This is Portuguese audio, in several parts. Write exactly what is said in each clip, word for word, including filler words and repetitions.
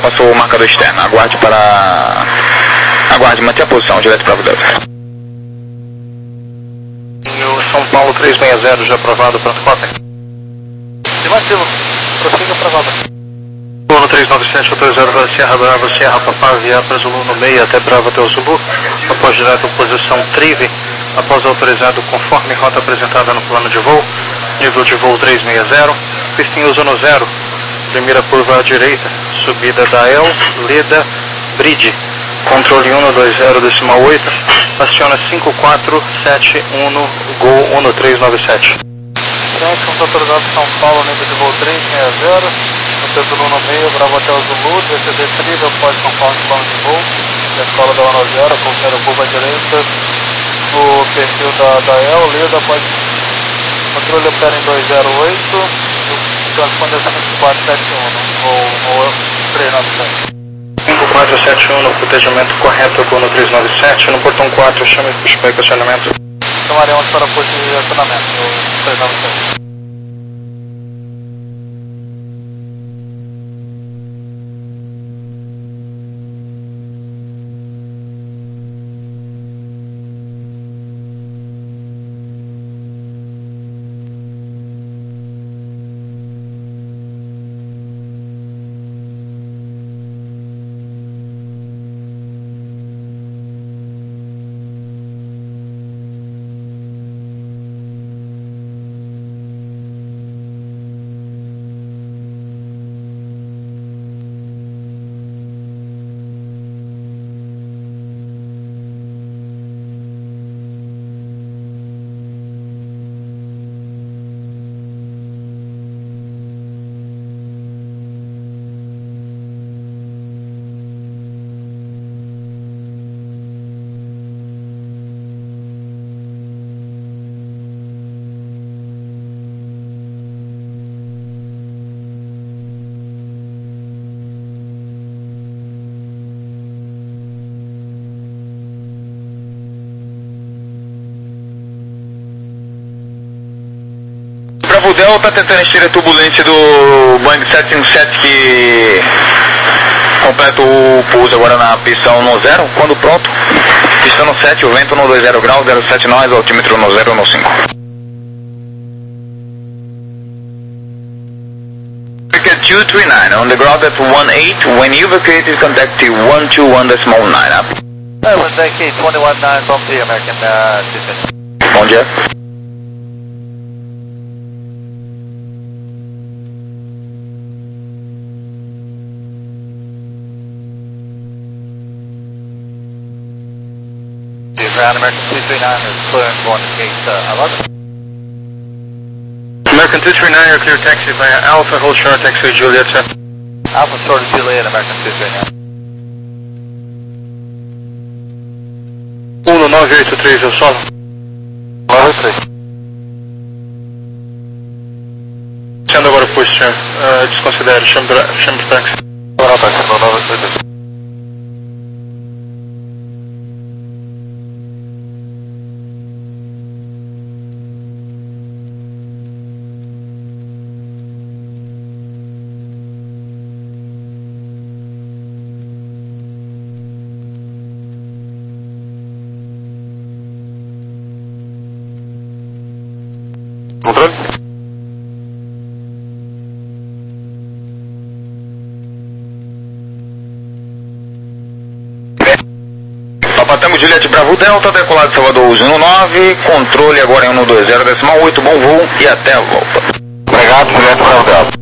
passou o marcador externo. Aguarde para... Aguarde, mantenha a posição, direto Bravo Delta. E o São Paulo trezentos e sessenta já aprovado, pronto, copy. Afirmativo, prossiga aprovado. Zulu trezentos e noventa e sete, autorizado para Sierra Brava, Sierra Papá, via para Zulu no meio até Bravo até o Zulu. Após direto posição Trive, após autorizado conforme rota apresentada no plano de voo. Nível de voo trezentos e sessenta, pista em uso no zero. Primeira curva à direita, subida da El, Leda, Bridge. Controle um dois zero decimal oito, aciona cinco quatro sete um, Gol um três nove sete. Estamos autorizados São Paulo, nível de voo trezentos e sessenta, hotel Zulu no meio, Bravo até o Zulu, D C D Trive, após São Paulo no plano de voo, da escola da Ono Zero, qualquer curva à direita, no perfil da, da El, Leda, após controle opera em dois zero oito, transponder cinco quatro sete um, voo trezentos e noventa e sete. cinco quatro sete um no protegimento correto com o trezentos e noventa e sete, no portão quatro, chame de pushback acionamento. Tomaremos para posicionamento, no trezentos e noventa e sete. Bravo Delta tentando encher a turbulência do Boeing sete cinco sete que completa o pouso agora na pista no zero, quando pronto, pista no sete, o vento no dois zero graus, zero sete nós, altímetro no zero no cinco. two three nine, on the ground at one eight, when you vacated contact one two one decimal nine up. Uh, when vacate twenty-one nine from the American uh, system. Bom dia. Ground American two three nine is clear and going to gate uh, eleven. American two three nine, you're clear taxi via Alpha, hold short taxi Juliet, sir. Alpha short Juliet, American two three nine. um nove oito três, eu solo. nove oito três. Sendo agora o push, senhor. Uh, desconsidere, chame para táxi. Agora o táxi, nove oito três. Controle? Papa Tango Juliette Bravo Delta, decolado de Salvador uso um nove, controle agora em um dois zero decimal oito, bom voo e até a volta. Obrigado, Juliette Bravo Delta.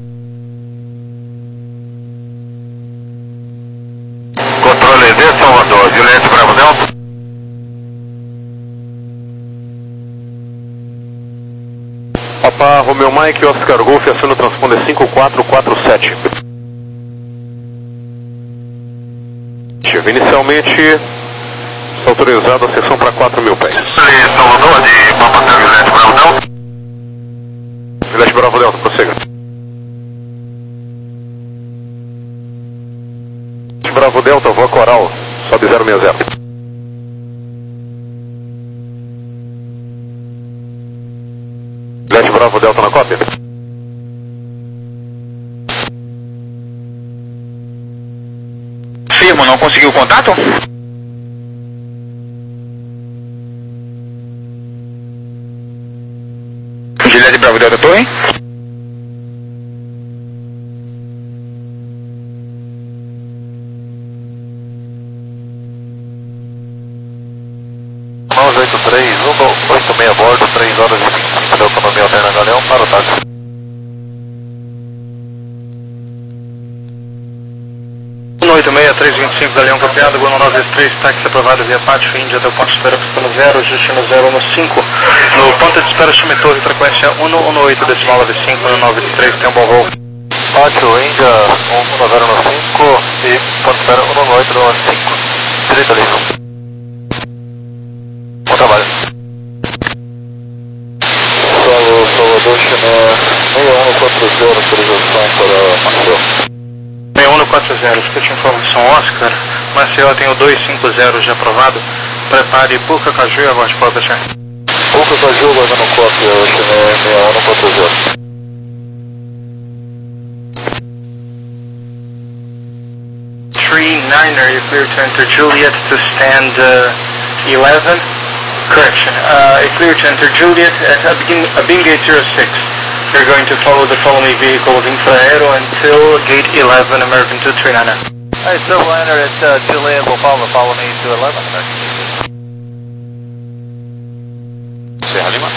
Controle de Salvador, Juliette Bravo Delta. Papa Romeo Mike, Oscar Golf, aciona o transponder cinco quatro quatro sete. Inicialmente, está autorizado a seção para quatro mil pés. Salvador, de Papa Tango Juliette Bravo Delta. Juliette Bravo Delta, prossiga. Bravo Delta, voa Coral, sobe zero seis zero. Juliette Bravo Delta na cópia. confirmo, não conseguiu contato? Juliette Bravo Delta Torre. nove oito três, um oito seis a bordo, três horas e vinte e cinco da economia alterna Galeão para o táxi. um oito seis, três vinte e cinco da Leão copiado, Gol nove três, táxi aprovado via Pátio, Índia, do ponto de espera pistando zero, destino zero um cinco. No ponto de espera Chame Torre, frequência um um oito, decimal nove cinco, um nove três, tem um bom voo. Pátio, Índia, um zero um cinco e ponto de espera um oito cinco. Direita ali. Bom trabalho. Solo Salvador, China seis um quatro zero, autorização para Maceió. seis um quatro zero, escute informação Oscar, Maceió tem o dois cinco zero já aprovado, prepare Puca Caju e aguarde para o P C. Puca Caju, aguardando cópia, China seis um quatro zero. three niner, you clear to enter Juliet to stand uh, eleven. Correction, uh, you clear to enter Juliet at Abing Gate zero six. You're going to follow the following vehicles Infraero until gate eleven, American two three niner. Hey, Silver Liner at uh, Juliet will follow, follow me to eleven, American. Serra Lima.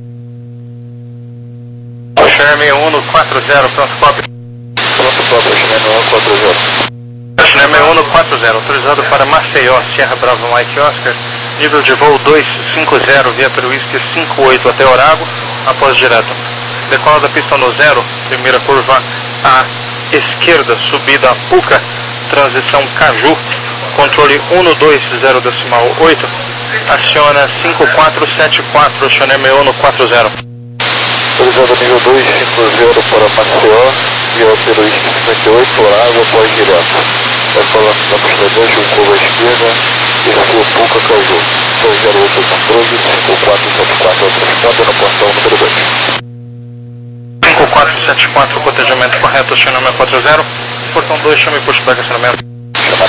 Sherman um quatro zero, pronto, copy. Pronto, copy, Sherman um quatro zero. Sherman um quatro zero, autorizado para Maceió, Sierra Bravo Mike Oscar, nível de voo dois cinco zero, via pelo Whisky cinco oito até Orago, após direto. Decola da pista no zero, primeira curva à esquerda, subida a Puca, transição Caju, controle um dois zero decimal oito, aciona cinco quatro sete quatro, Chaneme um quatro zero. Autorizado nível dois cinco zero para Maceió, via pelo Whisky cinquenta e oito, Orago, após direto. Decola da pista dois, curva à esquerda, desceu Puca Caju, dois zero oito controle, cinco quatro sete quatro, autorizado no portão número dois. cinco quatro sete quatro, cotejamento correto, Chaname quatro zero, portão dois, chame pushback, acionamento. Chamará.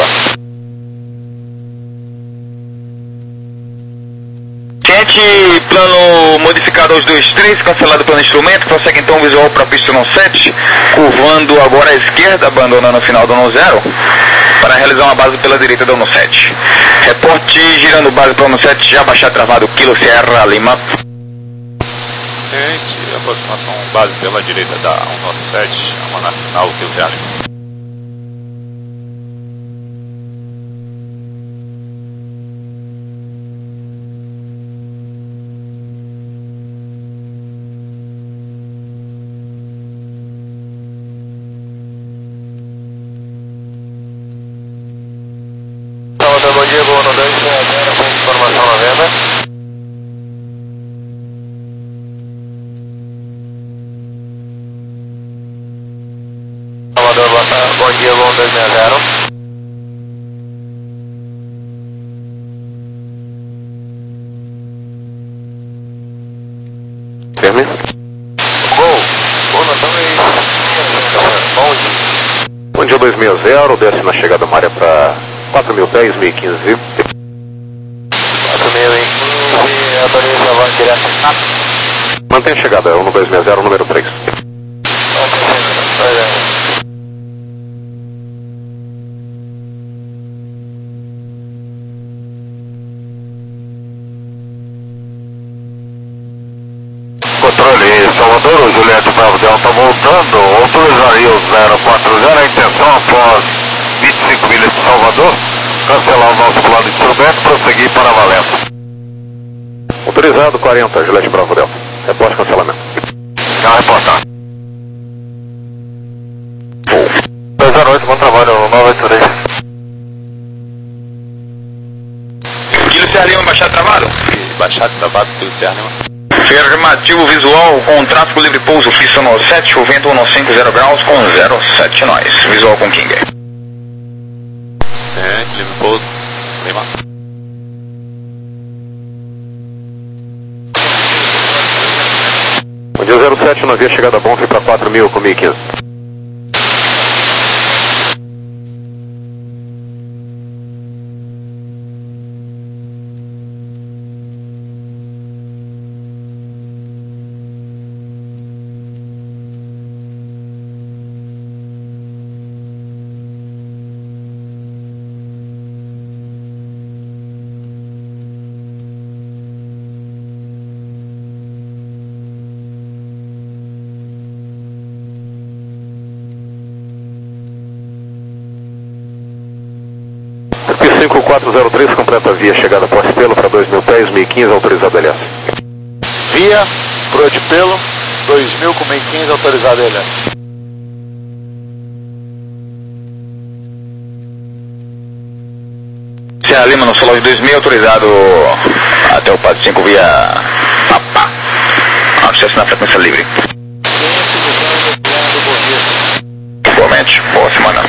Ciente, plano modificado aos dois três, cancelado plano instrumento, prossegue então visual para a pista no sete, curvando agora à esquerda, abandonando o final do no zero, para realizar uma base pela direita do no sete. Reporte girando base para o no sete, já baixar travado, Kilo Sierra Lima. Ciente, aproximação base pela direita da um nove sete, uma na final, Kilo Sierra Lima. Bom dia, Gol no dois seis zero, com informação na venda. Salvador, bom dia, Gol dois seis zero. Firme. Gol, Gol no dois seis zero, bom dia. Bom dia dois seis zero, desce na chegada Mária para quatro mil pés, mil e quinze. quatro mil e quinze, autoriza a voz direta. Mantém a chegada, um dois seis zero, número três. Controle Salvador, o Juliette Bravo Delta voltando, autorizaria o zero quatro zero, a intenção após vinte e cinco milhas de Salvador, cancelar o nosso plano de instrumento, prosseguir para Valença. Autorizado quarenta, Juliette Bravo Delta. Reporte cancelamento. Já reportar. dois zero oito, bom trabalho, nove oito três. Kilo Sierra Lima, baixar travado. Baixado, travado, Kilo Sierra Lima. Afirmativo visual com tráfego livre pouso, pista no sete, o vento um cinco zero graus com zero sete nós. Visual com King. Ciente, livre pouso, Lima. Bom dia zero sete, navio chegada bom, fui para quatro mil com mil e quinze. cinco quatro zero três, completa a via chegada Porto Pelo para dois mil pés, mil e quinze, autorizado L S. Via, Porto Pelo, dois mil com mil e quinze, autorizado L S. Serra Lima no solo de dois mil, autorizado até o Pato cinco via Papá. Acesso na frequência livre. Igualmente, boa semana.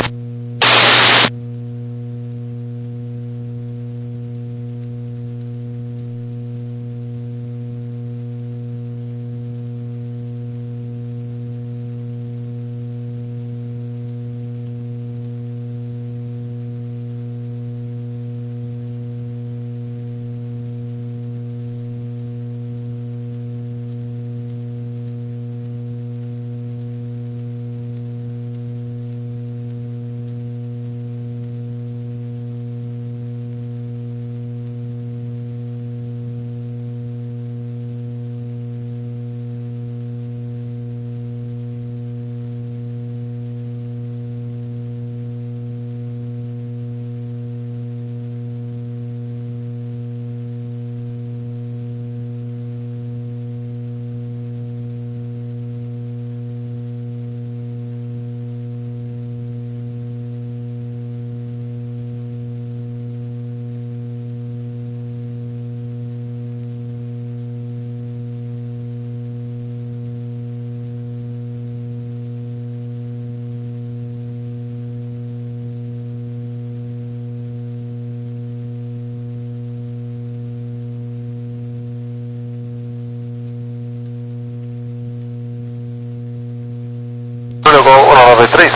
Gol um nove três.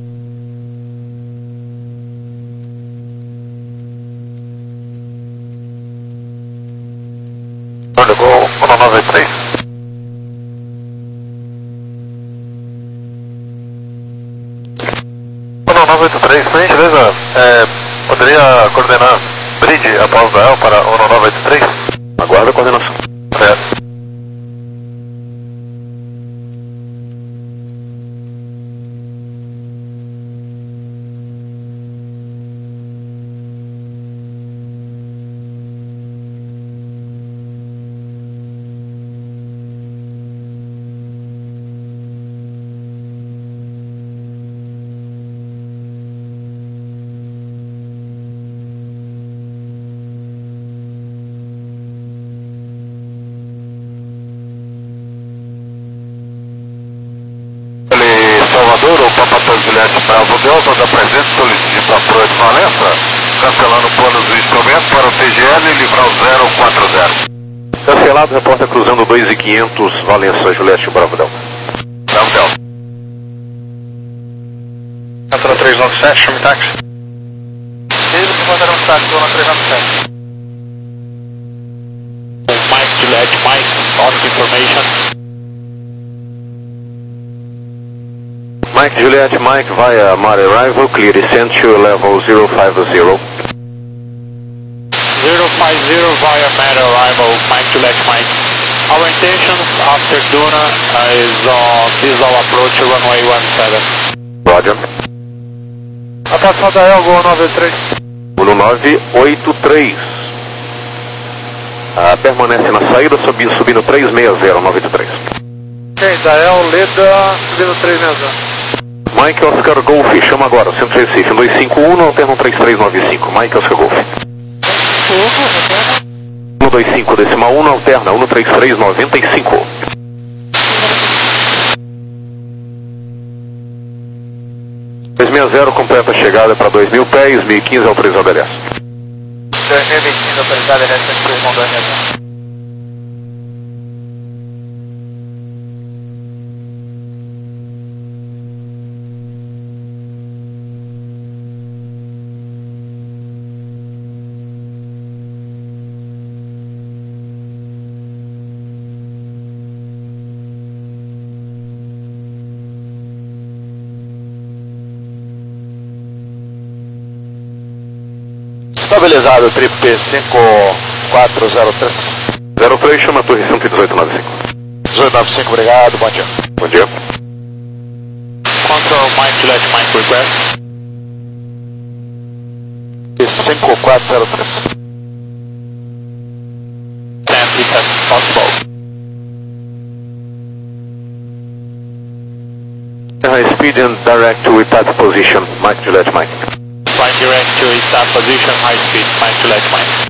Gol um nove três. um nove oito três, por gentileza, é, poderia coordenar bridge após da El para um nove oito três? Aguarda a coordenação. É. Salvador, o Papatório Juliette Bravo Delta, da presente solicita a proa de Valença, cancelando planos do instrumento para o T G L e livrar o zero quatro zero. Cancelado, repórter cruzando dois e quinhentos, Valença, Juliette Bravo Delta. Bravo Delta. Entra três nove sete, chame táxi. Eles que mandaram um táxi, vou na três nove sete. Mike Juliette, Mike, on information. Mike Juliette Mike via Mar Arrival, clear descent to level zero five zero. zero five zero via Mar Arrival, Mike Juliette Mike. Our intention after Duna uh, is on visual approach runway one seven. Roger. Atração da El, gol nove três. um nove oito três. Ah, permanece na saída, subindo, subindo três seis zero, nove oito três. Ok, da El, Leda, subindo três seis zero. Mike Oscar Golf, chama agora, Centro Recife, dois cinco um, alterno três três nove cinco, Mike Oscar Golf. um dois cinco, decimal um, alterna um três três nove cinco. dois seis zero, completa a chegada para dois mil pés, mil e quinze, autorizado L S. dois mil e quinze, autorizado L S, três mil dois mil. Estabilizado, Trip P cinco quatro zero três. zero três, chama a torre cento e dezoito nove cinco. dezoito nove cinco, obrigado, bom dia. Bom dia. Control Mike Juliette Mike request. cinco quatro zero três. Send it as possible. High speed and direct to Itat position. Mike Juliet Mike. Flying direct to Itat position, high speed, Mike Juliet Mike.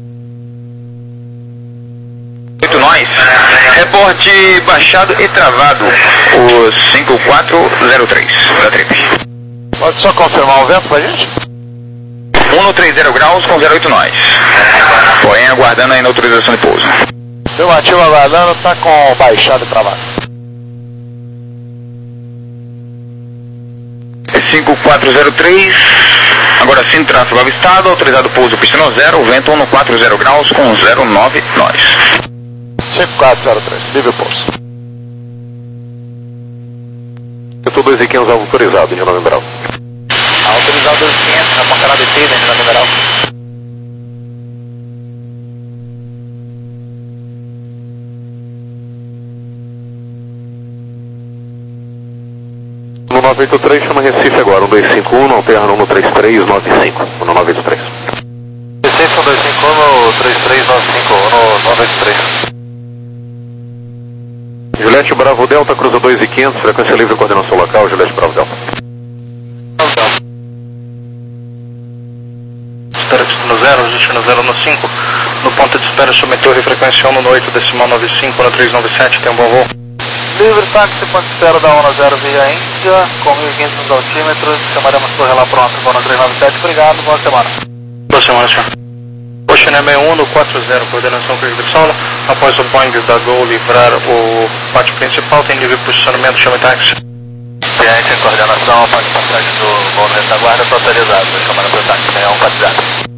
oito nós, reporte baixado e travado, o cinco quatro zero três da trip. Pode só confirmar o vento pra gente? um trinta graus com zero oito nós. Porém, aguardando ainda a autorização de pouso. Afirmativo aguardando, tá com baixado e travado. cinco quatro zero três, agora sim, tráfego avistado, autorizado pouso pista no zero, vento um quatro zero graus com zero nove nós. cinco quatro zero três, livre pouso. Setor dois e quinhentos autorizado, Indiana numeral. Autorizado dois quinhentos, na pancada B T, Indiana numeral. No nove oito três, chama Recife agora, um dois cinco um, alterna um três três nove cinco, no nove oito três. Recife um dois cinco um no três três nove cinco, no nove oito três. Juliette Bravo Delta, cruza dois e quinhentos, frequência livre, coordenação local, Juliette Bravo Delta. Espera destino zero, destino zero no cinco. No ponto de espera, sobre torre, frequência um no oito, decimal nove cinco, no três nove sete, tem um bom voo. Livre táxi, ponto de espera da ONU zero via Índia, com mil e quinhentos nos altímetros, chamaremos torre lá pronto, voo no três nove sete, obrigado, boa semana. Boa semana, senhor. Ocean M um no quatro zero, coordenação Curva de Solo. Após o Boeing da Gol livrar o pátio principal, tem livre posicionamento, chame táxi. Cliente em coordenação, a parte passagem do voo no retaguarda, está autorizado, chamando para o táxi, é um quatro zero.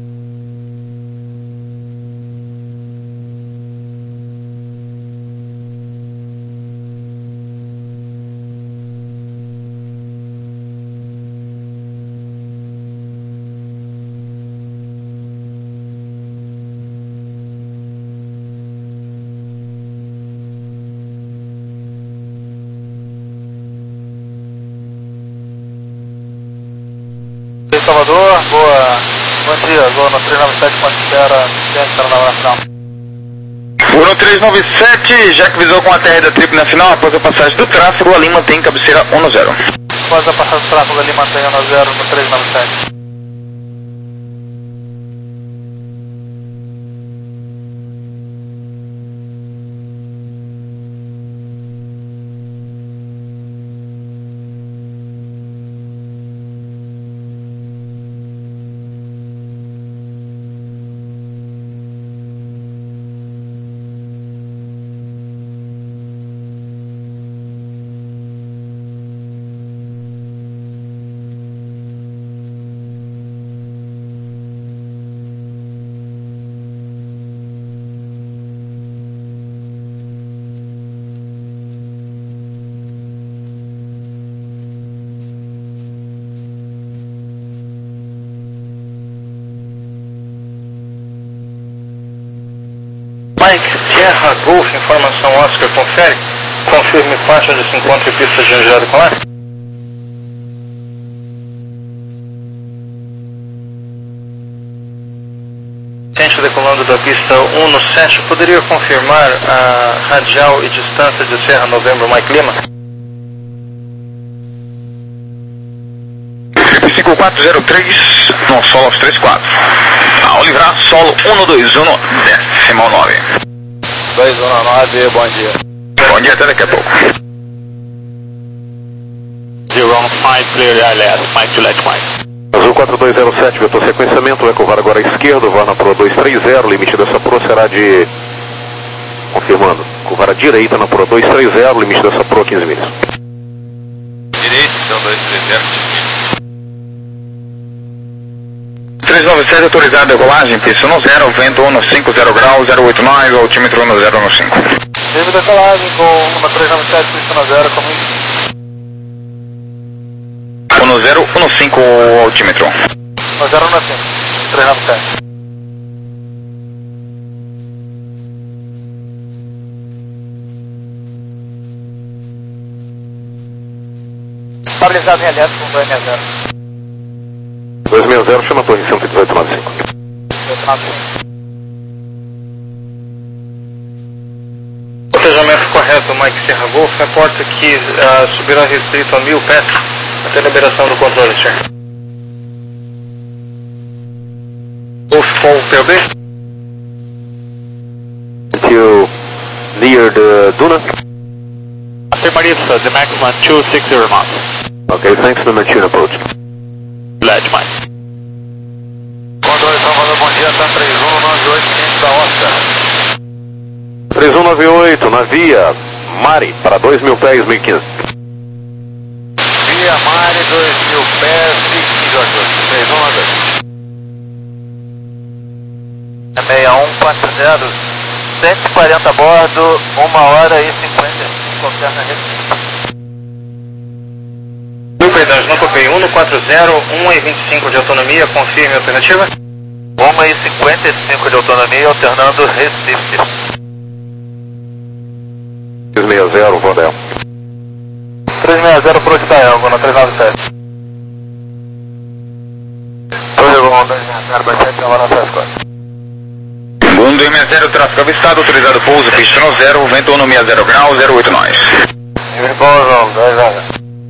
Salvador, boa, bom dia, vou no três nove sete, ponto de espera, cliente para a navegação. Voo no três nove sete, já que visou com a T R da trip na final, após a passagem do tráfego, ali mantém cabeceira um no zero. Após a passagem do tráfego, ali mantém um no zero no três nove sete. Mike, Sierra Golf, informação Oscar, confere. Confirme faixa de se encontra e pista de enviado com ar. Ciente decolando da pista um no sete, poderia confirmar a radial e distância de Serra Novembro Mike Lima? cinco quatro zero três, no solo aos três quatro. Ao livrar, solo um dois um, decimal nove. dois um nove, bom dia. Bom dia, até daqui a pouco. zero five, clear I L S, Mike Juliet Mike. Azul quatro dois zero sete, vetor sequenciamento, ecovar agora à esquerda, VAR na Pro dois três zero, limite dessa Pro será de... Confirmando, curvar à direita na Pro dois três zero, limite dessa Pro quinze milhas. Direito, então dois três zero, três nove sete autorizado a decolagem, pista no zero, vento um cinco zero graus, zero oito nove, altímetro no zero no cinco. Livre decolagem com uma três nove sete, pista no zero, comigo. um zero um cinco, altímetro. No zero no cinco, três nove sete. Estabilizado em elétrico com dois seis zero. dois seis zero, chama a torre cento e dezoito nove cinco. Planejamento correto, Mike Sierra Golf. Reporta que uh, subirá restrito a mil pés até a liberação do controle, senhor. Golf com P O B. Until near the Duna. Affirmative, sir. The maximum two sixty knots. Okay, thanks, number two approach. Ledge, Mike. Controle Salvador, bom dia, tá três um nove oito, quinze da Oscar. três um nove oito, na via Mari, para dois mil pés, mil e quinze. Via Mari, dois mil pés, mil e quinze, três um nove oito. seis um quatro zero, cento e quarenta a bordo, uma hora e cinquenta e cinco, alterna Recife. Mil perdões, não copiei. um no quatro zero, um e vinte e cinco de autonomia, confirme a alternativa. uma e cinquenta e cinco de autonomia, alternando Recife. três seis zero, Vodel. três seis zero para o Itael, na três nove sete. Torre Gol, dois seis zero, baixete, agora na três quatro. um dois seis zero, tráfego avistado, autorizado pouso, pista no zero, vento no sessenta zero grau, zero oito nós. João, dois zero.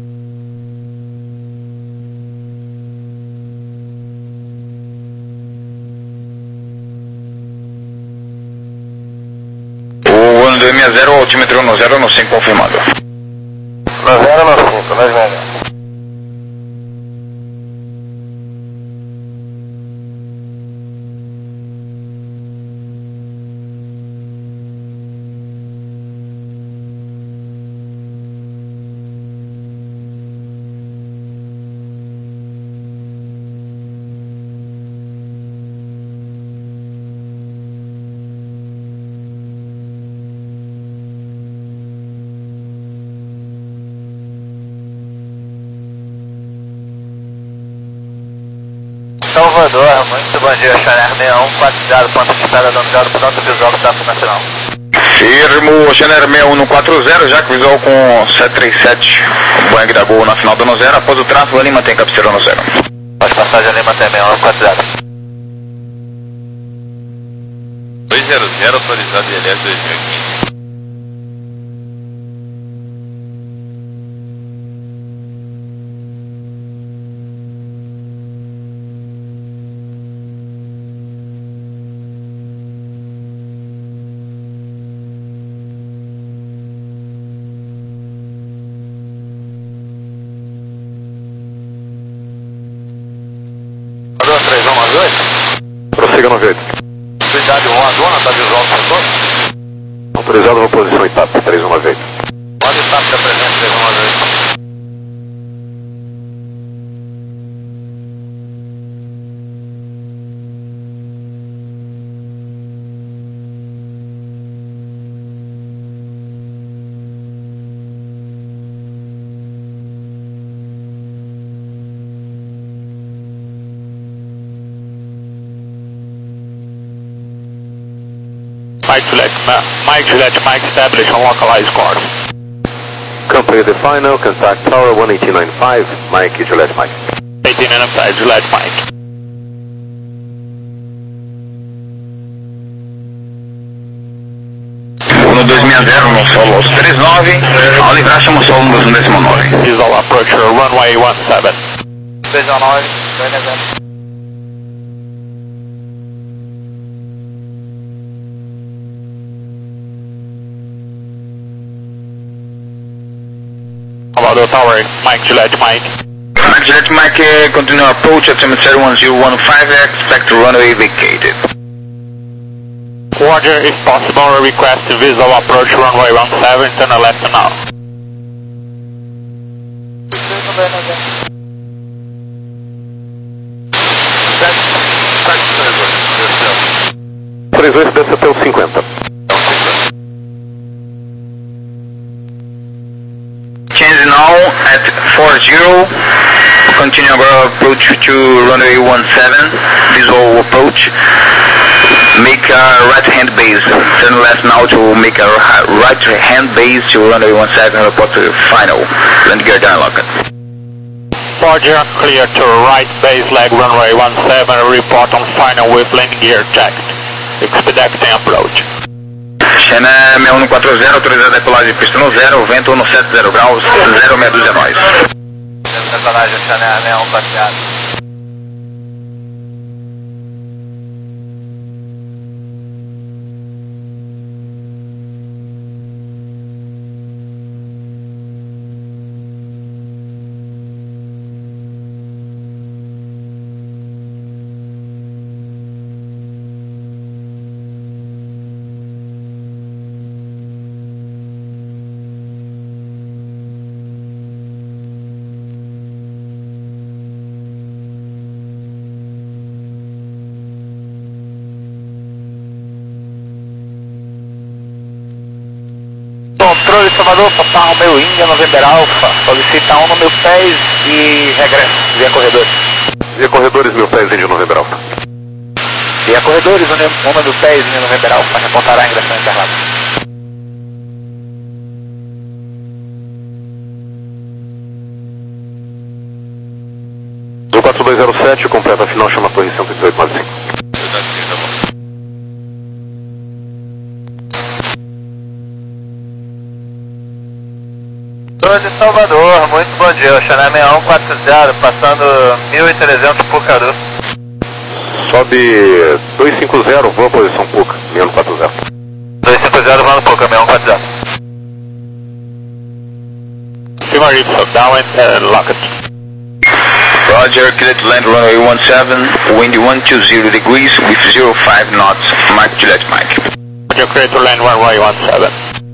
O um dois seis zero, altímetro no zero, no cinco confirmado. No zero, no cinco, dois zero. Salvador, muito bom dia, Channel seis um quatro zero, ponto de espera, dando zero, pronto, visual do tráfego nacional. Firmo Channel seis um no quatro zero, já que visual com sete três sete, Boeing da Gol na final do no zero, após o tráfego ali mantém cabeceira no zero. Pode passagem ali, mantém seis um quatro zero. dois zero zero, autorizado I L S dois mil e quinze. Prossiga no oito. Unidade um, a dona, tá visual do setor? Autorizado para posição em T A P, três um nove oito. Pode estar para presente, três um nove oito. Mike Juliet, Mike Juliet, Mike establish on localized course. Complete the final, contact tower one eight nine five, Mike Juliet Mike. eighteen nine five, Juliet Mike. um dois seis zero no solo aos três nove, ao livrar chama o solo no décimo nove. Visual approach runway one seven. três um nove, dois zero. Salvador Tower, Mike Juliet Mike. Mike Juliet Mike, continue approach at cemetery one zero one five, expect runway vacated. Roger, if possible, request visual approach runway one seven, turn left now. três oito desce até o cinquenta. Change now at four zero, continue our approach to runway one seven, visual approach, make a right hand base, turn left now to make a right hand base to runway one seven, report to final, land gear down lock. Roger, clear to right base leg runway one seven, report on final with landing gear checked. Expediting approach. China seis um quatro zero, autorizada a decolagem pista no zero, vento no sete zero graus, zero meia dúzia nós. Decolagem China seis um quatro zero. Controle Salvador, Papa Romeo Índia, November Alpha, solicita um no mil pés e regresso, via corredores. Via corredores, mil pés, Índia November Alpha. Via corredores, um no mil pés, Índia November Alpha, reportará a ingressão internada. Do quatro dois zero sete, completa a final, chama a torre cento e dezoito nove cinco. De Salvador, muito bom dia, China seis um quatro zero, passando mil e trezentos Pucaru. Sobe dois cinco zero, voa posição Puca, seis um quatro zero. dois cinco zero, voando Puca, seis um quatro zero. Cima Ipso, down and uh, locked. Roger, clear to land runway one seven, wind one two zero degrees with zero five knots, Mike Juliet Mike. Roger, clear to land runway one seven.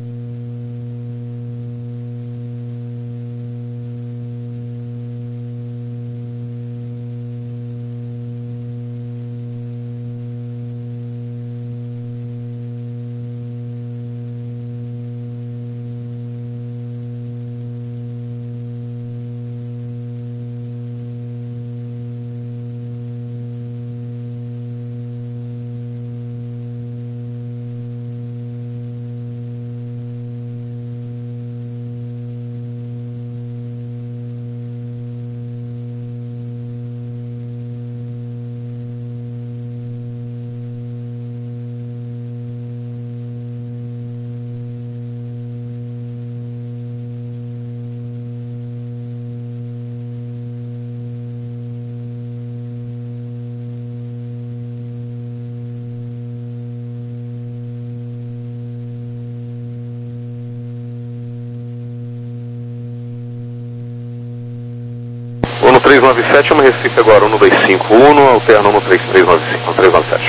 um três nove sete, uma Recife agora, um dois cinco um, alterna um três três nove cinco, um três nove sete.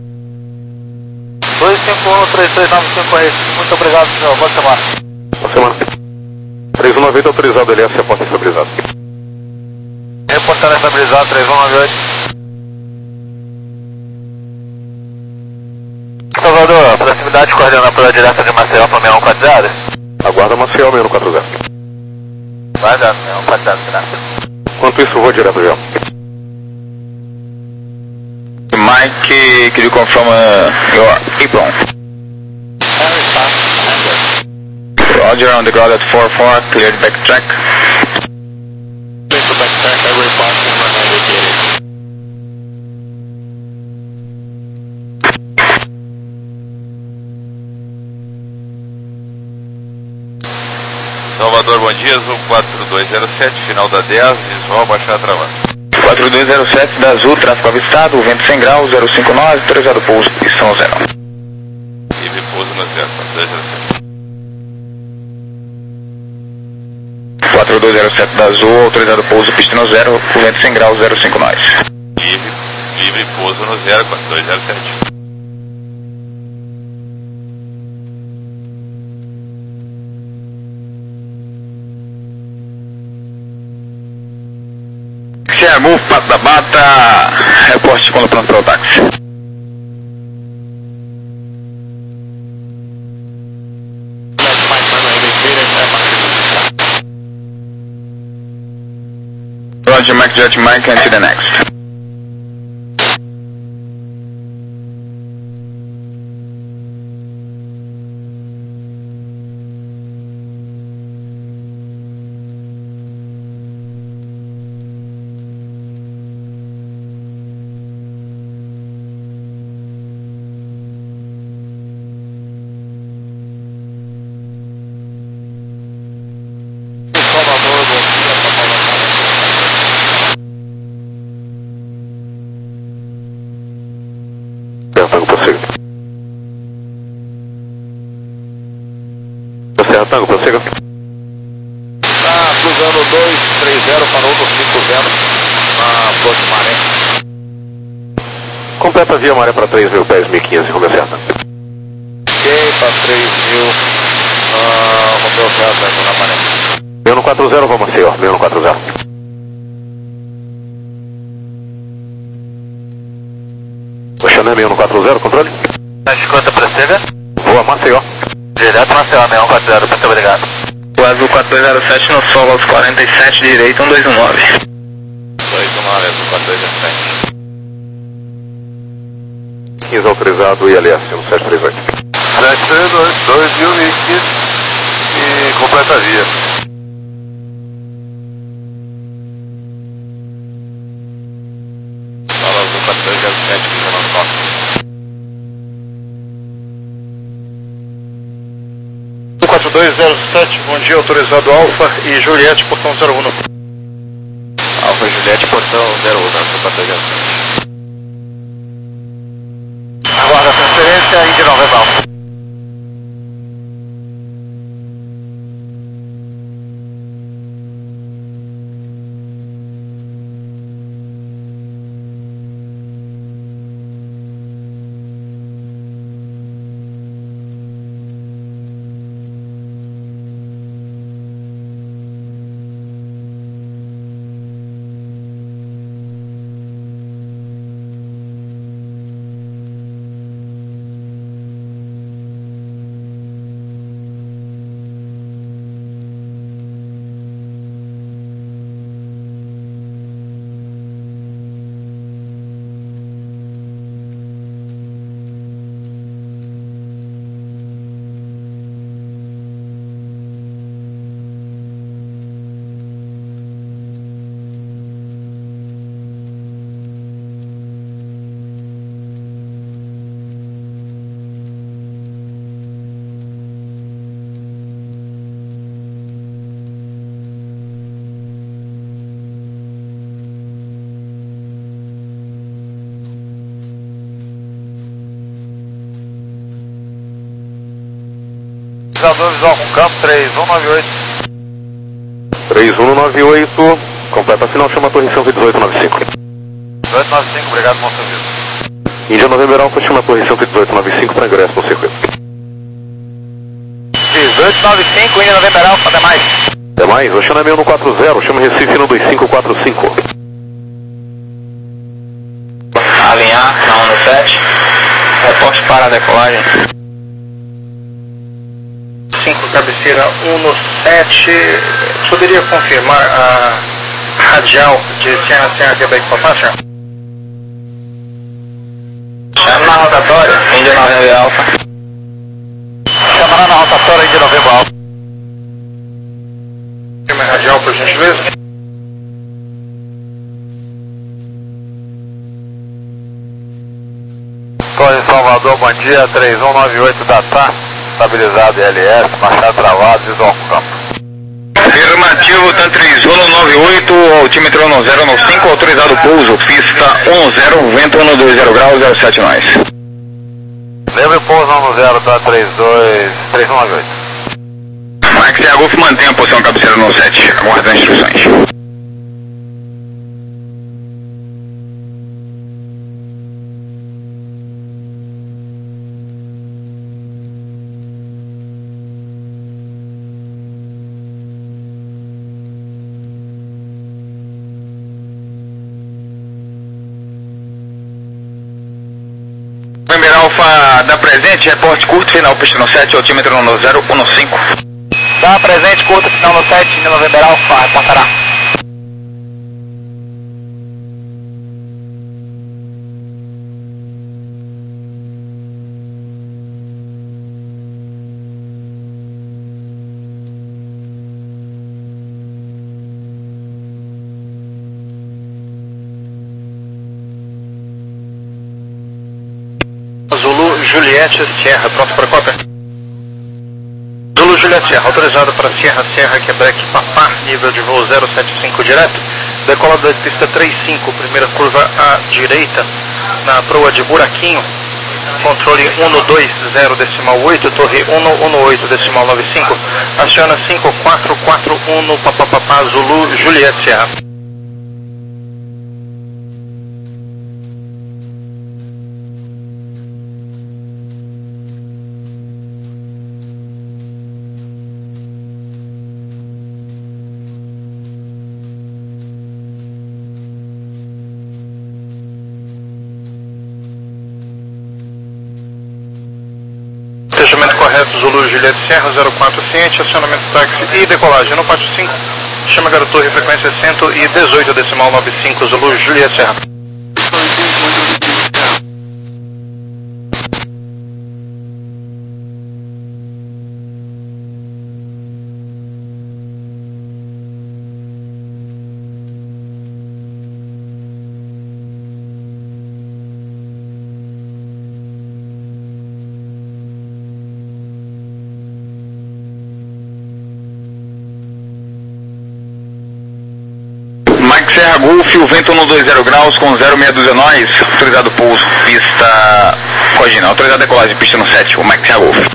dois cinco um, três três nove cinco, Recife, muito obrigado, senhor, boa semana. Boa semana. três um nove oito autorizado, L S, a porta estabilizada. Reportando estabilizado, três um nove oito. Salvador, proximidade coordenando pela direta de Maceió para seis um quatro zero. Aguarda Maceió, seis um quatro zero. Vai dar, seis um quatro zero, graças. Enquanto isso, vou direto já. Mike, could you confirm uh, your apron? Roger, on the ground at four four, cleared back track. Clear to back track, every parking runway indicated. Salvador, bom dia, Azul quatro dois zero sete, final da dez, visual, baixar a travada. quatro dois zero sete da Azul, tráfego avistado, vento cem graus, zero cinco nove, autorizado pouso, pistão zero. E repouso no zero quatro dois zero sete. quatro dois zero sete da Azul, autorizado pouso, pistão zero, vento cem graus, zero cinco nove. Livre, livre pouso no zero quatro dois zero sete. Move, Pato da Bata, reporte quando pronto para o táxi. Roger, Mike, Jet, Mike, and to the next. prossiga. Serra Tango, prossiga. Tá cruzando dois três zero, parou no cinco zero, na Porto Maré. Completa via Maré para três mil pés, mil e quinze, Romeu Serra Tango. Ok, para três mil, uh, Romeu Serra Tango na Maré. seis um quatro zero, vamos ser, ó, seis um quatro zero. Oxané seis um quatro zero, controle. cinquenta, prossiga. Voa Maceió. Direto Maceió, seis um quatro zero, muito obrigado. O Azul quatro dois zero sete no solo aos quarenta e sete, direito um dois um nove. dois um nove, Azul quatro dois zero sete. quinze autorizado, I L S um sete três oito. sete três dois, dois mil e quinze e completa a via. Solo Azul quatro dois zero sete, dezenove nove. quatro dois zero sete, bom dia, autorizado Alfa e Juliette, portão zero um. Alfa Juliette, portão zero um, Azul quatro dois zero sete. Aguarda a transferência, Indy November Alfa. Visual com campo, três um nove oito. três um nove oito, completa final, chama a torre São dezoito nove cinco. dezoito nove cinco, obrigado, bom serviço. Índia November Alfa, chama a torre São dezoito nove cinco para ingresso no circuito. dezoito nove cinco, Índia November Alfa, até mais. Até mais, Oxané seis um quatro zero, chama Recife no dois cinco quatro cinco. Alinhar, na onda sete. Reporte para a decolagem. cinco, cabeceira um no sete. Poderia confirmar a radial de Serra Serra Quebec Papá, senhor? Chama na rotatória, Índia November Alfa. Chama na rotatória, Índia November Alfa. Chama a radial, por gentileza. Torre Salvador, bom dia, três um nove oito da T A, estabilizado L S, machado travado, visual com campo. Afirmativo, TAN três um nove oito, altímetro zero nove cinco, autorizado pouso, pista um zero, vento um dois zero graus, zero sete nós. Lembra o pouso um zero, tá três dois, três um nove oito. Max e a Golf mantém a posição cabeceira no sete, aguarda as instruções. November Alfa, dá presente, reporte curto, final pista no sete, altímetro no zero um cinco. Dá presente, curto, final no sete, November Alfa, reportará. Zulu Juliette Sierra, pronto para cópia. Zulu Juliette Sierra, autorizado para Sierra Sierra Quebec Papá, nível de voo zero sete cinco direto. Decola da pista trinta e cinco, primeira curva à direita, na proa de Buraquinho. controle cento e vinte decimal oito, torre cento e dezoito decimal noventa e cinco, aciona cinco quatro quatro um Papapá Zulu Juliette Sierra. Fechamento correto, Zulu Juliette Sierra, zero quatro ciente, acionamento táxi e decolagem no pátio cinco, chama Garo Torre, frequência cento e dezoito decimal noventa e cinco, Zulu Juliette Sierra. Mike Serra Golf, o vento cento e vinte graus com zero seis doze nós, autorizado pouso, pista Cogina, autorizado decolagem, pista no sete, o Mike Serra Golf.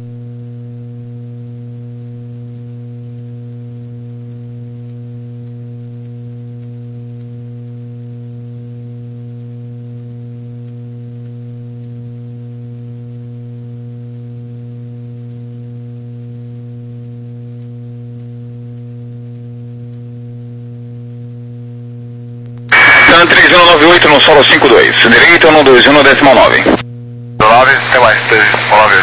três um nove oito no solo cinco dois, direita cento e vinte e um decimal nove. nove, tem mais, três, nove.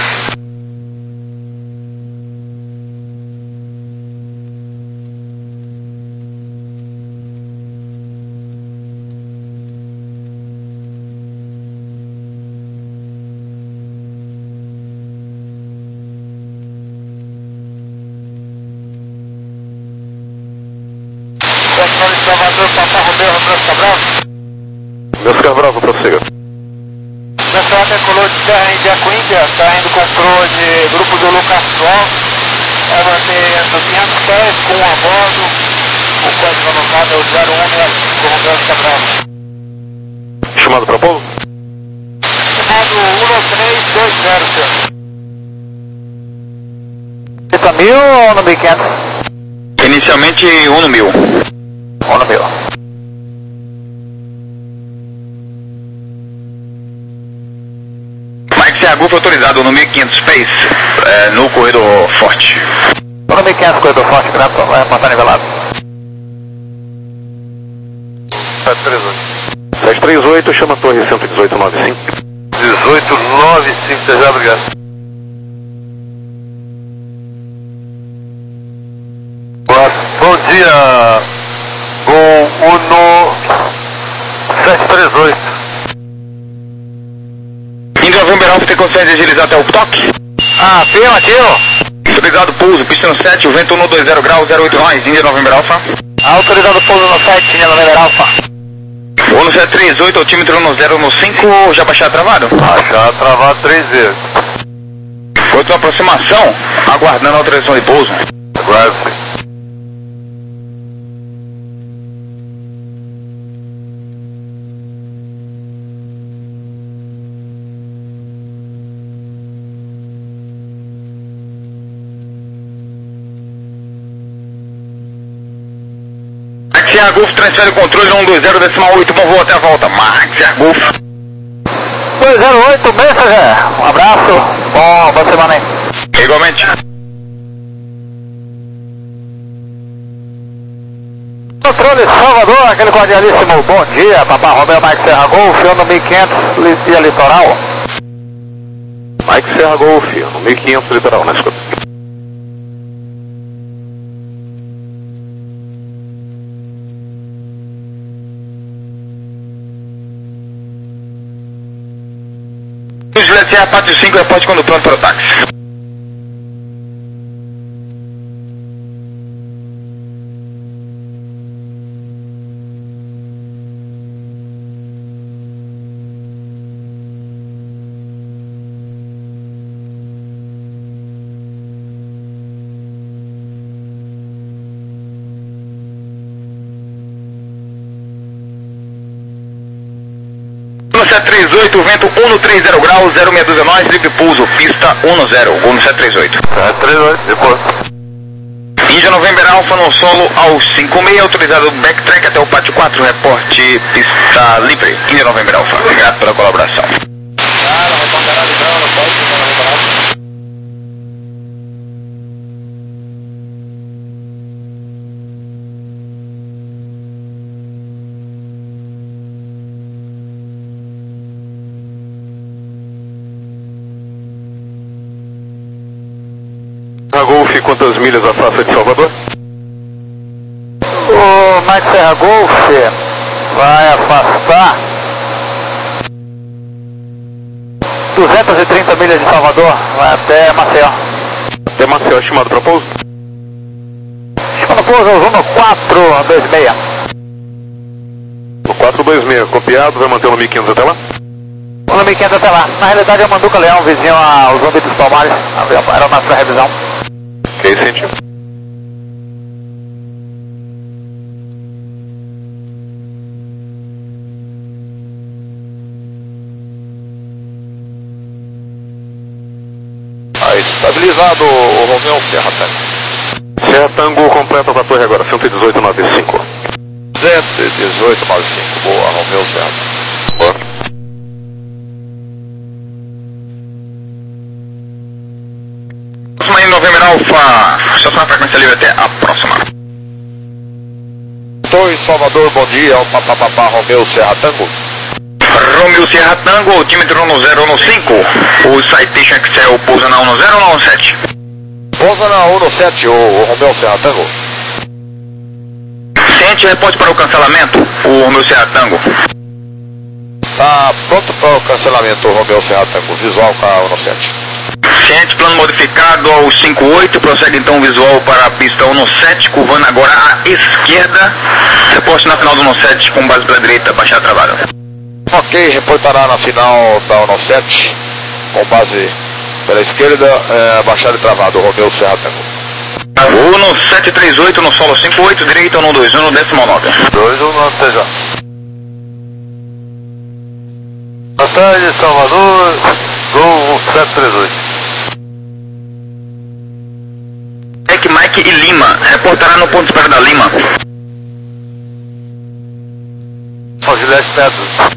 Salvador, Papa Romeu, Roberto Cabral. Oscar Bravo, prossiga. Pessoal, decolou de terra Índia com Índia, está indo com crew de grupo do Lucas Sol. Vai manter quinhentos pés com um a bordo. O código anotado é o zero um seis cinco, Roberto Cabral. Chamado para pouso? Chamado um três dois zero, senhor. Está mil ou no mil e quinhentos? Inicialmente um no mil. Um no mil. Mike Serra Golf autorizado no mil e quinhentos pés, é, no corredor forte. Um no mil e quinhentos, corredor forte, grato, vai passar nivelado. sete três oito. sete três oito, chama a torre cento e dezoito noventa e cinco. dezoito noventa e cinco, já obrigado. Bom dia, Gol Uno sete três oito. Índia November Alpha, tem condições de agilizar até o toque? Ah, afirmativo. Autorizado pouso, pista no sete, o vento cento e vinte graus, zero oito nós, Índia November Alpha. Autorizado pouso no sete, Índia November Alpha. O no sete três oito, altímetro no zero no cinco, já baixar travado? Baixar travado três vezes. Quanto à aproximação, aguardando a autorização de pouso. Aguarde. Serra Golf, transfere o controle cento e vinte decimal oito, bom voo até a volta. Mike Serra Golf. dois zero oito, Messenger. Um abraço, bom, boa semana aí. Igualmente. Controle Salvador, aquele cordialíssimo bom dia, Papá Romeu, Mike Serra Golf, eu no mil e quinhentos, via litoral. Mike Serra Golf, no mil e quinhentos litoral, na escuta. Juliette Serra, pátio cinco, reporte quando pronto para o táxi. sete três oito, vento um no trinta graus, zero seis dois nós, livre pouso, pista um zero, gol no sete três oito. sete três oito, depois. Índia November Alpha no solo ao cinco seis, autorizado backtrack até o pátio quatro, reporte pista livre. Índia November Alpha, obrigado pela colaboração. Cara, vai pagar livrão, não pode ficar na A Golf, quantas milhas afasta de Salvador? O Mike Serra Golf vai afastar duzentas e trinta milhas de Salvador, vai até Maceió. Até Maceió, estimado para pouso? Estimado pouso, Juno quatro dois seis. No quatro dois seis, copiado, vai manter o mil e quinhentos até lá? O mil e quinhentos até lá. Na realidade é o Manduca Leão, vizinho ao Zumbi dos Palmares, era a nossa revisão. Ok, sentido. Estabilizado o Romeu Serra Tango. Serra Tango completa com a torre agora, cento e dezoito noventa e cinco. cento e dezoito noventa e cinco, boa, Romeu Serra. Boa. Próxima em November Alpha, estação frequência livre até a próxima. Estou em Salvador, bom dia, o papapá Romeu Serra Tango. Romeo Serra Tango, altímetro no zero um cinco, o Citation Excel pousa na um zero ou um sete? Pousa na um sete, o, o Romeu Serra Tango. Ciente, reporte para o cancelamento, o Romeo Serra Tango. Tá pronto para o cancelamento, o Romeu Serra Tango, visual com a um sete. Ciente, plano modificado ao cinco oito, prossegue então o visual para a pista um sete, curvando agora à esquerda, reporte na final do um sete com base pela direita, baixada travada. Ok, reportará na final da um sete, com base pela esquerda, é, baixado e travado, Romeu Serra Tango. Voo no sete três oito, no solo cinco oito, direita um dois um, no décimo nove. dois um nove, seja. Boa tarde, Salvador, Gol sete três oito. Mike, Mike e Lima, reportará no ponto de espera da Lima. São Gilete Petros.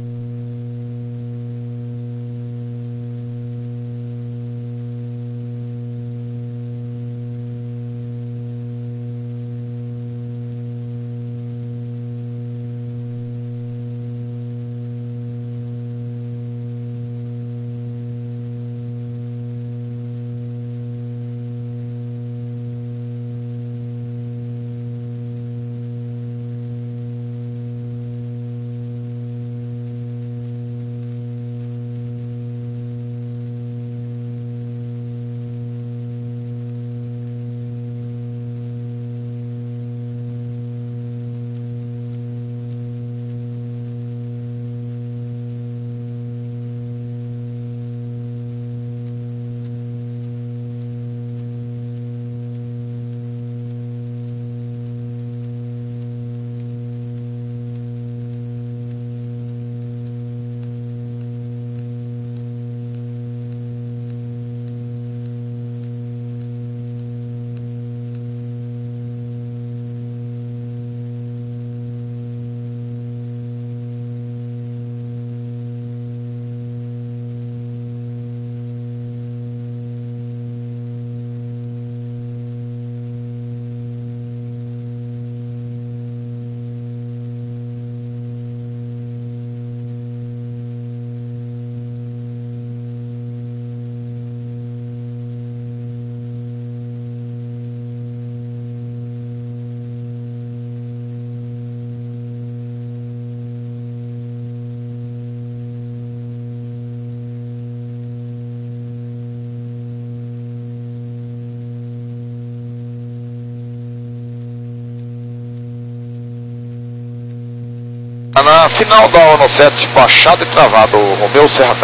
Na final da um sete, baixado e travado, Romeu Serra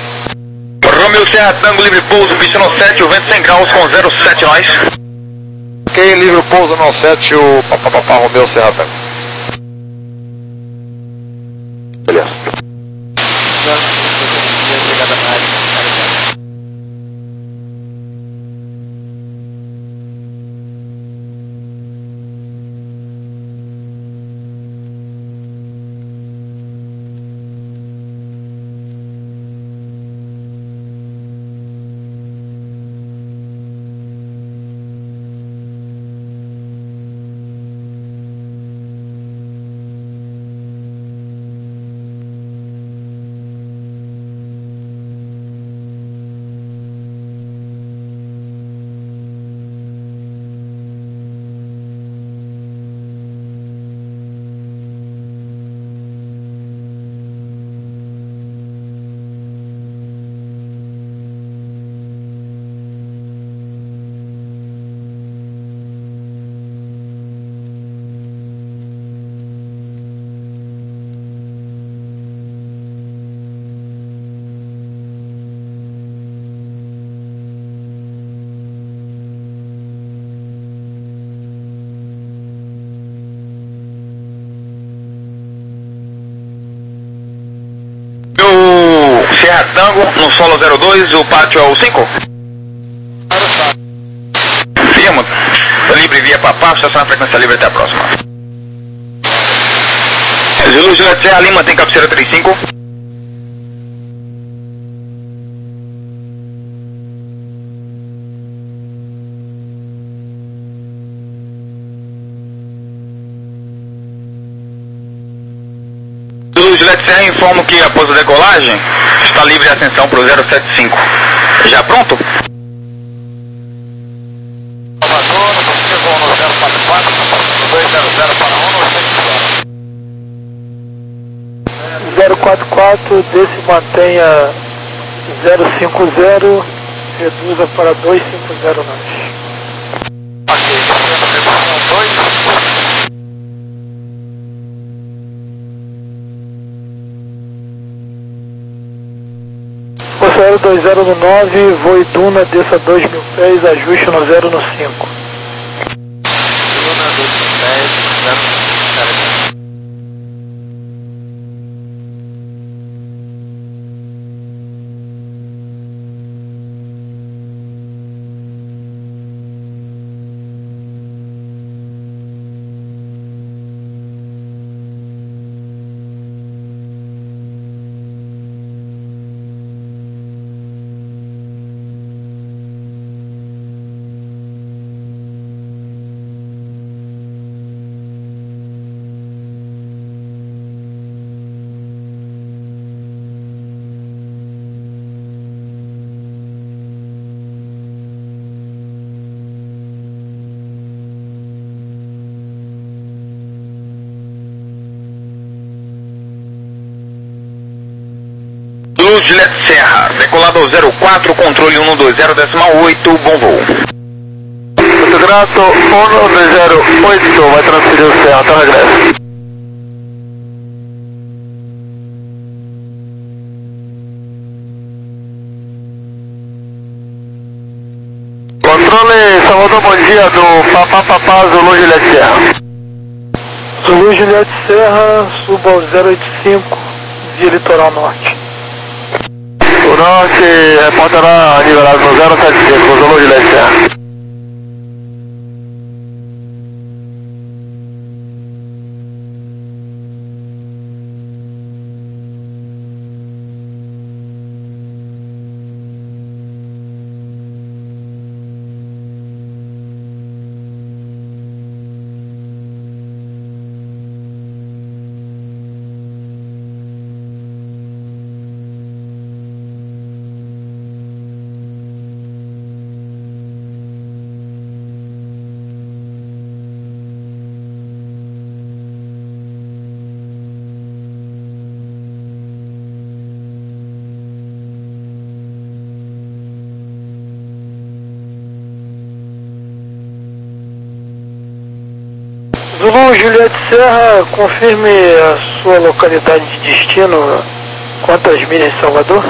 Tango. Romeo Serra Tango, livre pouso, pista no sete, o vento cem graus com zero sete nós. Ok, livre pouso no sete, o papapá Romeu Serra Tango. Beleza. Serra Tango, no solo zero dois, o pátio é o cinco? Firmo. Livre via Papá, estação na frequência livre, até a próxima. Zulu Juliette Serra Lima, tem cabeceira trinta e cinco. Zulu Juliette Serra, informo que após a decolagem está livre a ascensão para o zero sete cinco. Já pronto? zero quatro quatro, desce mantenha zero cinco zero, reduza para dois cinco zero nós. Ok, Força Aérea dois zero no nove, voe Duna, desça dois mil pés, ajuste no zero no cinco. Duna dois mil pés, zero no cinco. Zulu Juliette Serra, decolado ao zero quatro, controle um dois zero decimal oito, bom voo. Muito grato, um dois zero oito, vai transferir o Serra, até o regresso. Controle Salvador, bom dia, do Papá Papá Zulu Juliette Serra. Zulu Juliette Serra, suba ao zero oito cinco, via litoral norte. O norte reportará nivelado no zero sete cinco, Zulu Juliette Serra. Zulu Juliette Serra, confirme a sua localidade de destino, quantas milhas em Salvador?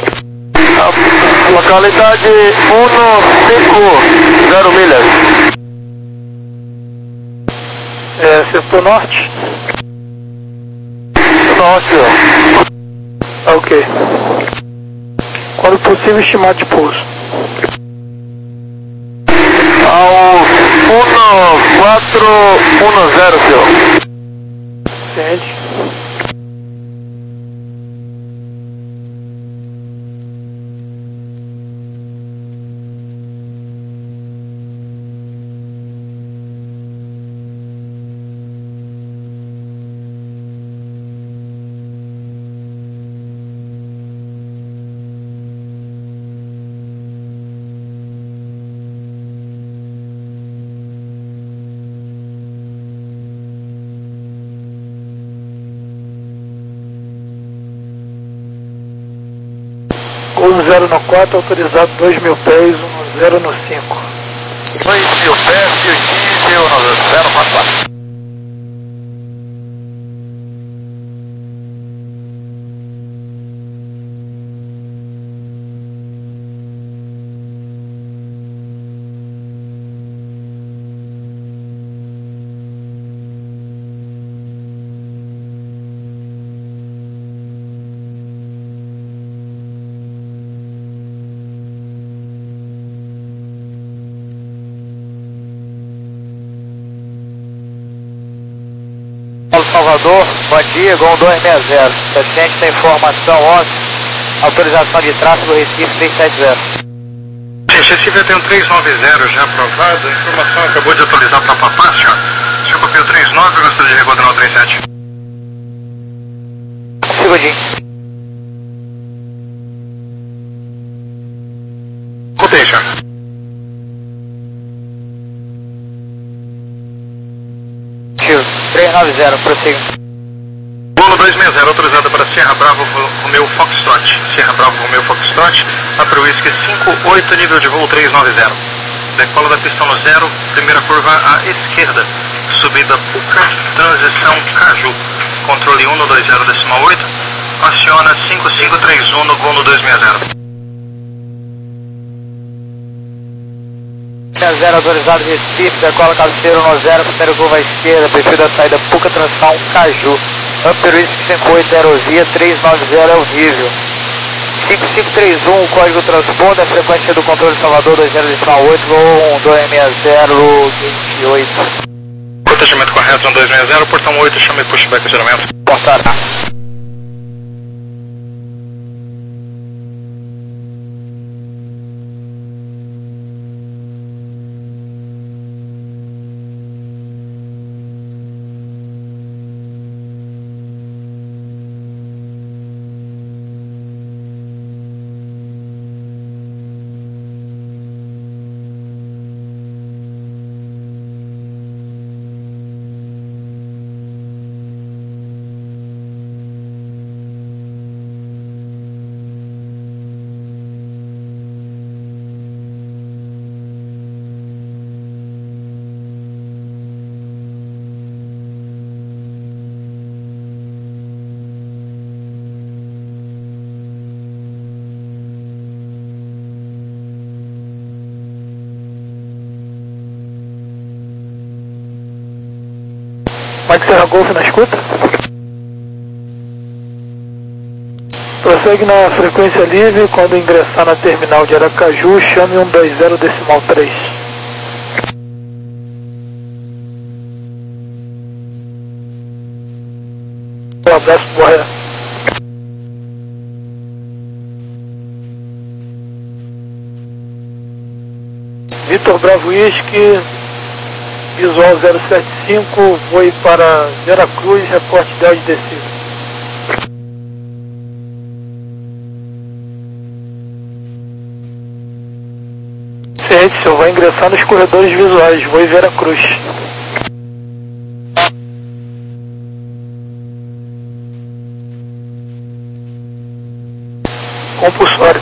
A localidade um cinco zero milhas. É, setor norte? Norte. Ah, ok. Quando possível, estimado de pouso. Ao um quatro um zero, senhor. Entende? Gol zero no quatro, autorizado dois mil pés, um zero no cinco. dois mil pés, diesel no zero quatro quatro. Salvador, bom dia, Gol dois seis zero. Paciente tem informação onze, autorização de tráfego Recife três sete zero. Gente, Recife tem um três nove zero já aprovado, a informação acabou de atualizar para Papá, senhor. O senhor copiou três nove, eu gostaria de recoordenar o três sete. Segundinho. Copiei, senhor. três nove zero, prossiga. Bolo dois seis zero, autorizado para Sierra Bravo Romeo Foxtrot. Sierra Bravo Romeo Foxtrot, Upper Whiskey cinco oito, nível de voo três nove zero. Decola da pista no zero, primeira curva à esquerda. Subida Puca, transição Caju. Controle um no dois zero decimal oito. Aciona cinco cinco três um no Gol no dois seis zero. zero autorizado Recife, decola cabeceiro no zero, primeiro curva à esquerda, perfil da saída Puca, transição Caju. Upper Whiskey cinco oito, aerovia três nove zero é o nível. cinco cinco três um, o código transponder, a frequência do controle Salvador dois zero decimal oito, Gol um dois seis zero, vinte e oito. Protegimento correto, um dois seis zero, portão oito, chame pushback acionamento. Portará. Mike Serra Golf na escuta. Prossegue na frequência livre, quando ingressar na terminal de Aracaju, chame um dois zero decimal três. Um abraço, Borré. Vitor Bravo Whisky, visual zero sete cinco, voe para Veracruz, reporte dez de descida. Ciente, senhor, vai ingressar nos corredores visuais, voe Veracruz. Compulsório.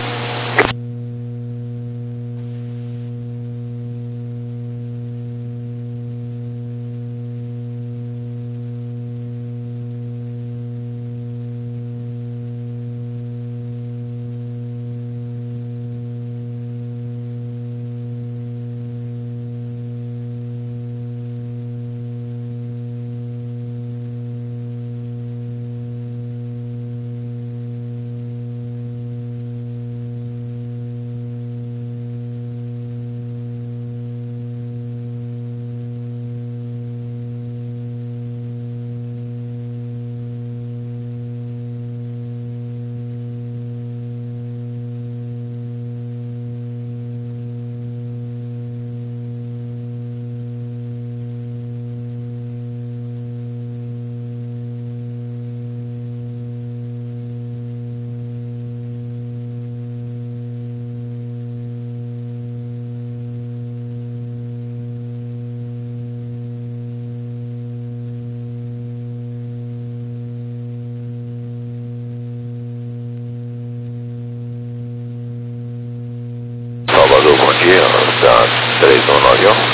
Bom dia, está três um nove um.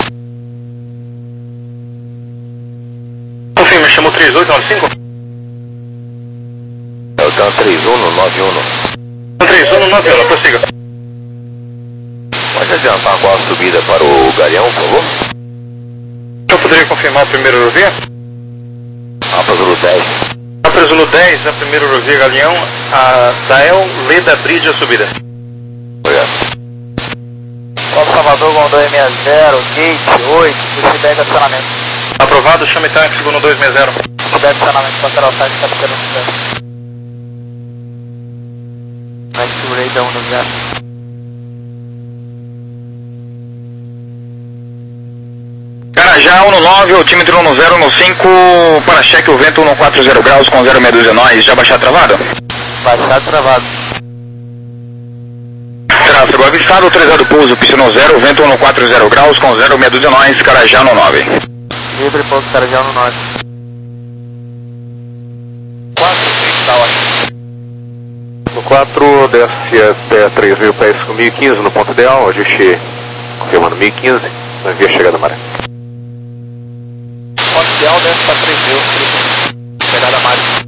Confirma, chamou três oito nove cinco? É o Dan três um nove um. três um nove um, prossiga. Pode adiantar qual a subida para o Galeão, por favor? Eu poderia confirmar a primeira Eurovia? Rapa Zulu dez. Rapa Zulu dez, a primeira Eurovia Galeão, a Dael Leda Bridge a subida. Obrigado. Salvador, Gol dois seis zero, gate oito, pushback acionamento. Aprovado, chame táxi no dois seis zero. puder adicionamento para Teralside, cabeceira no zero. Next radar um no zero. Carajá um no nove, altímetro um no zero, no cinco, para cheque o vento um no quatro zero graus com zero meia dúzia nós, já baixar travado? Baixar travado. Tráfego avistado, autorizado pouso, pista no zero, vento um no quatro zero graus com zero meia dúzia nós, Carajá no nove. Livre, pouso Carajá no nove. quatro, tá ótimo. No quatro, desce até três mil pés com mil e quinze no ponto ideal, ajuste confirmando mil e quinze, vai vir a chegada da maré. Ponto ideal desce para três mil, chegada máxima.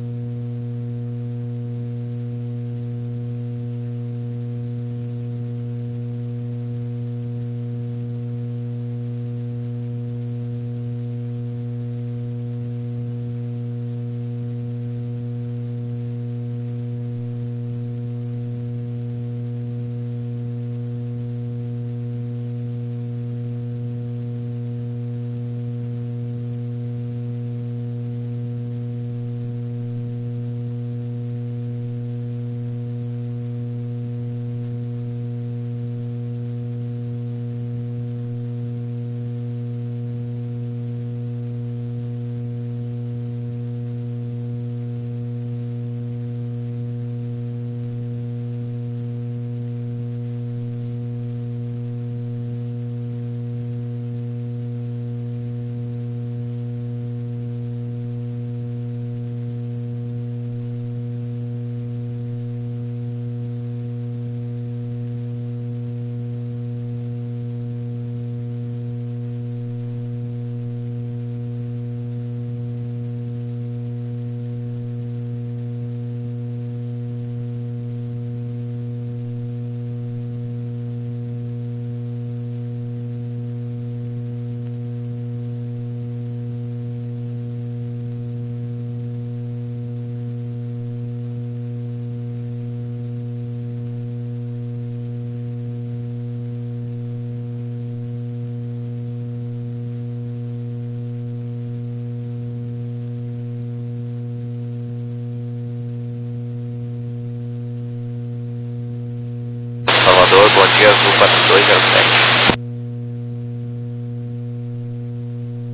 Bom dia, Azul quatro dois zero sete.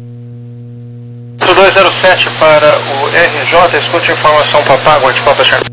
quatro dois zero sete para o R J, escute informação Papago, anticopa